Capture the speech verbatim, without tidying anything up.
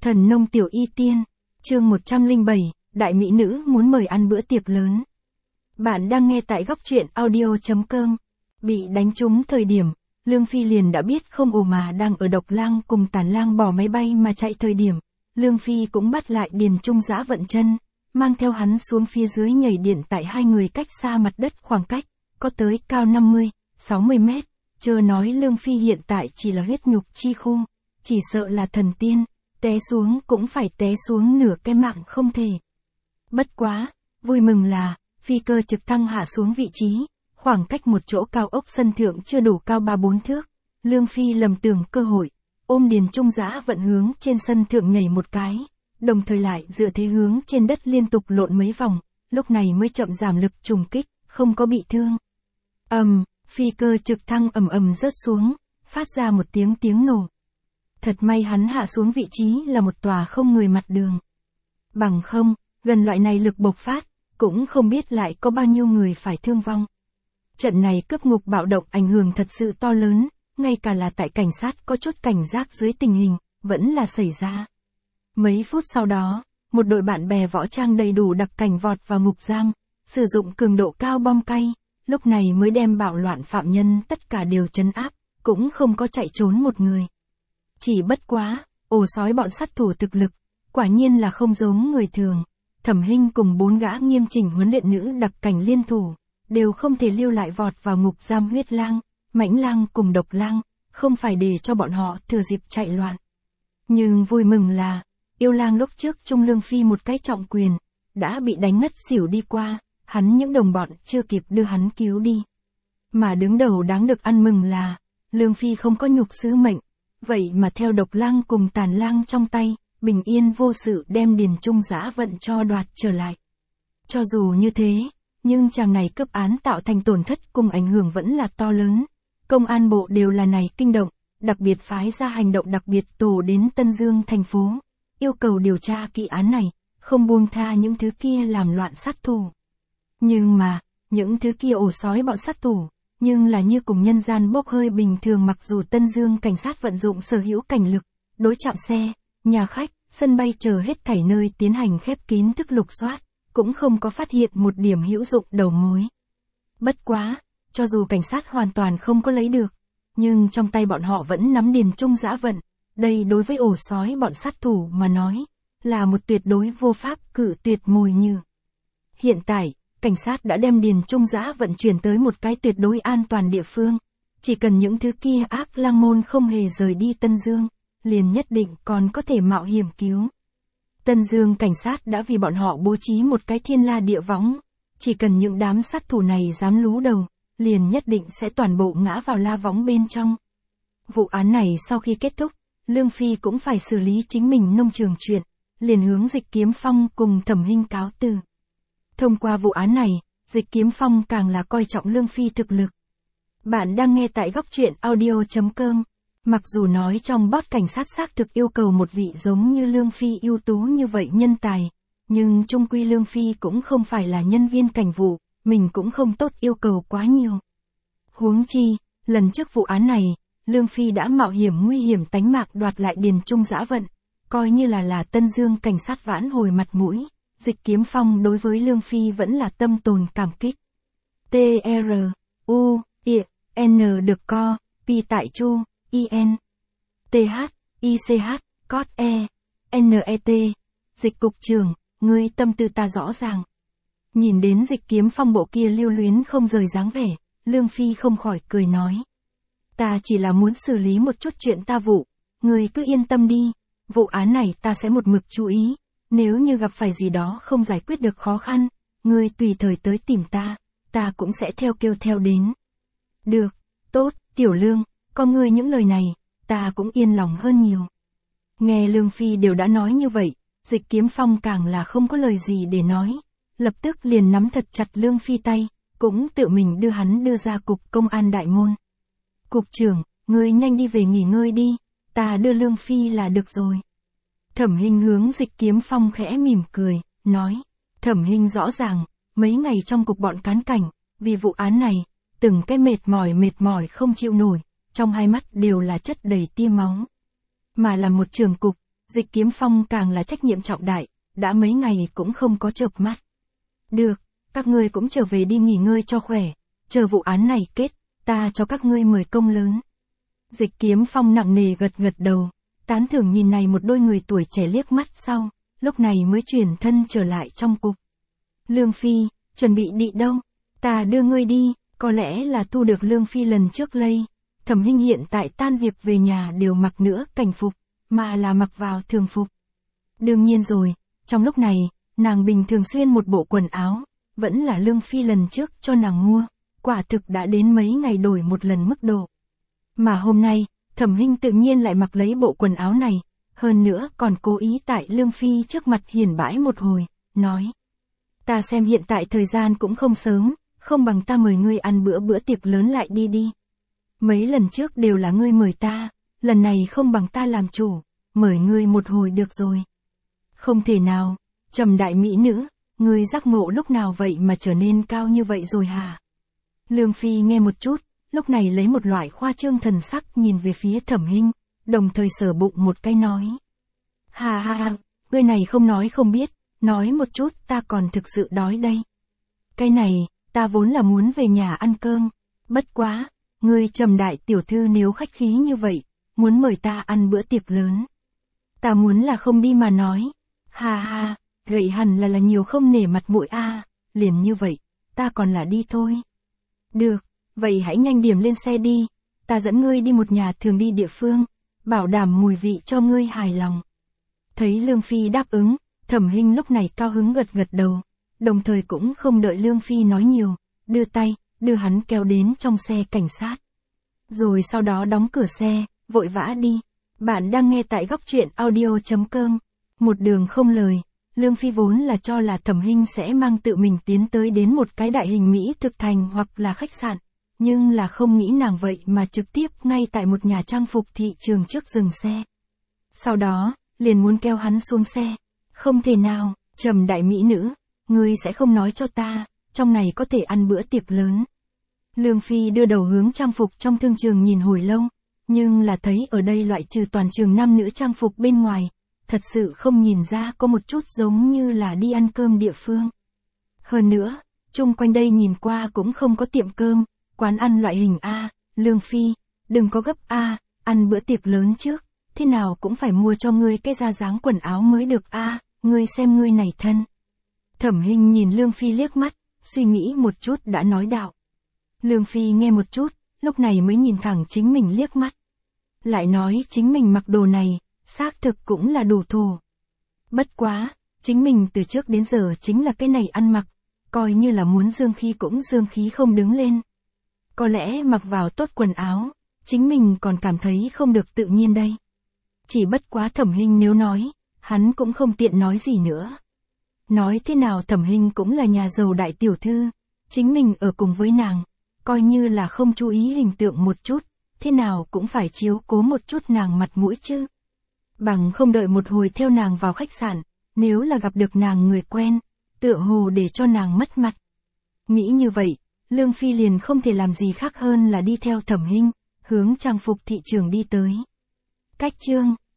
Thần nông tiểu y tiên, chương một trăm lẻ bảy, đại mỹ nữ muốn mời ăn bữa tiệc lớn. Bạn đang nghe tại góc truyện audio chấm com. Bị đánh trúng thời điểm, Lương Phi liền đã biết không ồ mà đang ở Độc Lang cùng Tàn Lang bỏ máy bay mà chạy thời điểm. Lương Phi cũng bắt lại Điền Trung Dã vận chân, mang theo hắn xuống phía dưới nhảy điện tại hai người cách xa mặt đất khoảng cách, có tới cao năm mươi, sáu mươi mét. Chớ nói Lương Phi hiện tại chỉ là huyết nhục chi khu, chỉ sợ là thần tiên, té xuống cũng phải té xuống nửa cái mạng không thể. Bất quá, vui mừng là, phi cơ trực thăng hạ xuống vị trí, khoảng cách một chỗ cao ốc sân thượng chưa đủ cao ba bốn thước. Lương Phi lầm tưởng cơ hội, ôm Điền Trung Dã vận hướng trên sân thượng nhảy một cái, đồng thời lại dựa thế hướng trên đất liên tục lộn mấy vòng, lúc này mới chậm giảm lực trùng kích, không có bị thương. Ầm, um, phi cơ trực thăng ầm ầm rớt xuống, phát ra một tiếng tiếng nổ. Thật may hắn hạ xuống vị trí là một tòa không người mặt đường. Bằng không, gần loại này lực bộc phát, cũng không biết lại có bao nhiêu người phải thương vong. Trận này cướp ngục bạo động ảnh hưởng thật sự to lớn, ngay cả là tại cảnh sát có chút cảnh giác dưới tình hình, vẫn là xảy ra. Mấy phút sau đó, một đội bạn bè võ trang đầy đủ đặc cảnh vọt vào ngục giam, sử dụng cường độ cao bom cay, lúc này mới đem bạo loạn phạm nhân tất cả đều trấn áp, cũng không có chạy trốn một người. Chỉ bất quá, ổ sói bọn sát thủ thực lực, quả nhiên là không giống người thường. Thẩm Hinh cùng bốn gã nghiêm chỉnh huấn luyện nữ đặc cảnh liên thủ, đều không thể lưu lại vọt vào ngục giam Huyết Lang, Mãnh Lang cùng Độc Lang, không phải để cho bọn họ thừa dịp chạy loạn. Nhưng vui mừng là, Yêu Lang lúc trước Trung Lương Phi một cái trọng quyền, đã bị đánh ngất xỉu đi qua, hắn những đồng bọn chưa kịp đưa hắn cứu đi. Mà đứng đầu đáng được ăn mừng là, Lương Phi không có nhục sứ mệnh, vậy mà theo Độc Lang cùng Tàn Lang trong tay, bình yên vô sự đem Điền Trung Dã vận cho đoạt trở lại. Cho dù như thế, nhưng chàng này cấp án tạo thành tổn thất cùng ảnh hưởng vẫn là to lớn. Công an bộ đều là này kinh động, đặc biệt phái ra hành động đặc biệt tổ đến Tân Dương thành phố, yêu cầu điều tra kỹ án này, không buông tha những thứ kia làm loạn sát thủ. Nhưng mà, những thứ kia ổ sói bọn sát thủ, nhưng là như cùng nhân gian bốc hơi bình thường, mặc dù Tân Dương cảnh sát vận dụng sở hữu cảnh lực, đối trạm xe, nhà khách, sân bay chờ hết thảy nơi tiến hành khép kín thức lục soát, cũng không có phát hiện một điểm hữu dụng đầu mối. Bất quá, cho dù cảnh sát hoàn toàn không có lấy được, nhưng trong tay bọn họ vẫn nắm Điền Trung Dã vận, đây đối với ổ sói bọn sát thủ mà nói, là một tuyệt đối vô pháp cự tuyệt mồi nhử. Hiện tại, cảnh sát đã đem Điền Trung Dã vận chuyển tới một cái tuyệt đối an toàn địa phương, chỉ cần những thứ kia ác lang môn không hề rời đi Tân Dương, liền nhất định còn có thể mạo hiểm cứu. Tân Dương cảnh sát đã vì bọn họ bố trí một cái thiên la địa võng, chỉ cần những đám sát thủ này dám lú đầu, liền nhất định sẽ toàn bộ ngã vào la võng bên trong. Vụ án này sau khi kết thúc, Lương Phi cũng phải xử lý chính mình nông trường chuyện, liền hướng Dịch Kiếm Phong cùng Thẩm Hinh cáo từ. Thông qua vụ án này, Dịch Kiếm Phong càng là coi trọng Lương Phi thực lực. Bạn đang nghe tại góc truyện audio chấm com. Mặc dù nói trong boss cảnh sát xác thực yêu cầu một vị giống như Lương Phi ưu tú như vậy nhân tài, nhưng chung quy Lương Phi cũng không phải là nhân viên cảnh vụ, mình cũng không tốt yêu cầu quá nhiều. Huống chi, lần trước vụ án này, Lương Phi đã mạo hiểm nguy hiểm tánh mạng đoạt lại Điền Trung Dã vận, coi như là là Tân Dương cảnh sát vãn hồi mặt mũi, Dịch Kiếm Phong đối với Lương Phi vẫn là tâm tồn cảm kích. T R U I N được co, Pi tại Chu, I N T H I C H cốt E N E T. Dịch cục trưởng, ngươi tâm tư ta rõ ràng. Nhìn đến Dịch Kiếm Phong bộ kia lưu luyến không rời dáng vẻ, Lương Phi không khỏi cười nói. Ta chỉ là muốn xử lý một chút chuyện ta vụ, ngươi cứ yên tâm đi, vụ án này ta sẽ một mực chú ý, nếu như gặp phải gì đó không giải quyết được khó khăn, ngươi tùy thời tới tìm ta, ta cũng sẽ theo kêu theo đến. Được, tốt, Tiểu Lương, có ngươi những lời này, ta cũng yên lòng hơn nhiều. Nghe Lương Phi đều đã nói như vậy, Dịch Kiếm Phong càng là không có lời gì để nói, lập tức liền nắm thật chặt Lương Phi tay, cũng tự mình đưa hắn đưa ra cục công an đại môn. Cục trưởng, ngươi nhanh đi về nghỉ ngơi đi, ta đưa Lương Phi là được rồi. Thẩm Hinh hướng Dịch Kiếm Phong khẽ mỉm cười, nói. Thẩm Hinh rõ ràng, mấy ngày trong cục bọn cán cảnh, vì vụ án này, từng cái mệt mỏi mệt mỏi không chịu nổi, trong hai mắt đều là chất đầy tia máu. Mà là một trưởng cục, Dịch Kiếm Phong càng là trách nhiệm trọng đại, đã mấy ngày cũng không có chợp mắt. Được, các ngươi cũng trở về đi nghỉ ngơi cho khỏe, chờ vụ án này kết, ta cho các ngươi mời công lớn. Dịch Kiếm Phong nặng nề gật gật đầu, tán thưởng nhìn này một đôi người tuổi trẻ liếc mắt sau, lúc này mới chuyển thân trở lại trong cục. Lương Phi, chuẩn bị đi đâu? Ta đưa ngươi đi, có lẽ là thu được Lương Phi lần trước lây. Thẩm Hinh hiện tại tan việc về nhà đều mặc nữa cảnh phục, mà là mặc vào thường phục. Đương nhiên rồi, trong lúc này, nàng bình thường xuyên một bộ quần áo, vẫn là Lương Phi lần trước cho nàng mua, quả thực đã đến mấy ngày đổi một lần mức độ. Mà hôm nay, Thẩm Hinh tự nhiên lại mặc lấy bộ quần áo này, hơn nữa còn cố ý tại Lương Phi trước mặt hiển bãi một hồi, nói. Ta xem hiện tại thời gian cũng không sớm, không bằng ta mời ngươi ăn bữa bữa tiệc lớn lại đi đi. Mấy lần trước đều là ngươi mời ta, lần này không bằng ta làm chủ, mời ngươi một hồi được rồi. Không thể nào, Trầm đại mỹ nữ, ngươi giác ngộ lúc nào vậy mà trở nên cao như vậy rồi hả? Lương Phi nghe một chút, lúc này lấy một loại khoa trương thần sắc nhìn về phía Thẩm Hinh, đồng thời sờ bụng một cái nói. Hà hà hà, ngươi này không nói không biết, nói một chút ta còn thực sự đói đây. Cái này, ta vốn là muốn về nhà ăn cơm, bất quá, ngươi Trầm đại tiểu thư nếu khách khí như vậy, muốn mời ta ăn bữa tiệc lớn. Ta muốn là không đi mà nói. Hà hà, vậy hẳn là là nhiều không nể mặt mũi a, à, liền như vậy, ta còn là đi thôi. Được, vậy hãy nhanh điểm lên xe đi, ta dẫn ngươi đi một nhà thường đi địa phương, bảo đảm mùi vị cho ngươi hài lòng. Thấy Lương Phi đáp ứng, Thẩm Hinh lúc này cao hứng gật gật đầu, đồng thời cũng không đợi Lương Phi nói nhiều, đưa tay, đưa hắn kéo đến trong xe cảnh sát. Rồi sau đó đóng cửa xe, vội vã đi. Bạn đang nghe tại góc truyện audio chấm com. Một đường không lời, Lương Phi vốn là cho là Thẩm Hinh sẽ mang tự mình tiến tới đến một cái đại hình Mỹ thực thành hoặc là khách sạn, nhưng là không nghĩ nàng vậy mà trực tiếp ngay tại một nhà trang phục thị trường trước dừng xe. Sau đó, liền muốn kéo hắn xuống xe. Không thể nào, Trầm đại mỹ nữ, ngươi sẽ không nói cho ta, trong này có thể ăn bữa tiệc lớn. Lương Phi đưa đầu hướng trang phục trong thương trường nhìn hồi lâu, nhưng là thấy ở đây loại trừ toàn trường nam nữ trang phục bên ngoài, thật sự không nhìn ra có một chút giống như là đi ăn cơm địa phương. Hơn nữa, chung quanh đây nhìn qua cũng không có tiệm cơm, quán ăn loại hình A, Lương Phi, đừng có gấp A, ăn bữa tiệc lớn trước, thế nào cũng phải mua cho ngươi cái da dáng quần áo mới được A, ngươi xem ngươi này thân. Thẩm Hinh nhìn Lương Phi liếc mắt, suy nghĩ một chút đã nói đạo. Lương Phi nghe một chút, lúc này mới nhìn thẳng chính mình liếc mắt. Lại nói chính mình mặc đồ này, xác thực cũng là đủ thổ. Bất quá, chính mình từ trước đến giờ chính là cái này ăn mặc, coi như là muốn dương khí cũng dương khí không đứng lên. Có lẽ mặc vào tốt quần áo, chính mình còn cảm thấy không được tự nhiên đây. Chỉ bất quá Thẩm Hinh nếu nói, hắn cũng không tiện nói gì nữa. Nói thế nào Thẩm Hinh cũng là nhà giàu đại tiểu thư, chính mình ở cùng với nàng, coi như là không chú ý hình tượng một chút, thế nào cũng phải chiếu cố một chút nàng mặt mũi chứ. Bằng không đợi một hồi theo nàng vào khách sạn, nếu là gặp được nàng người quen, tựa hồ để cho nàng mất mặt. Nghĩ như vậy, Lương Phi liền không thể làm gì khác hơn là đi theo Thẩm Hinh, hướng trang phục thị trường đi tới. Cách chương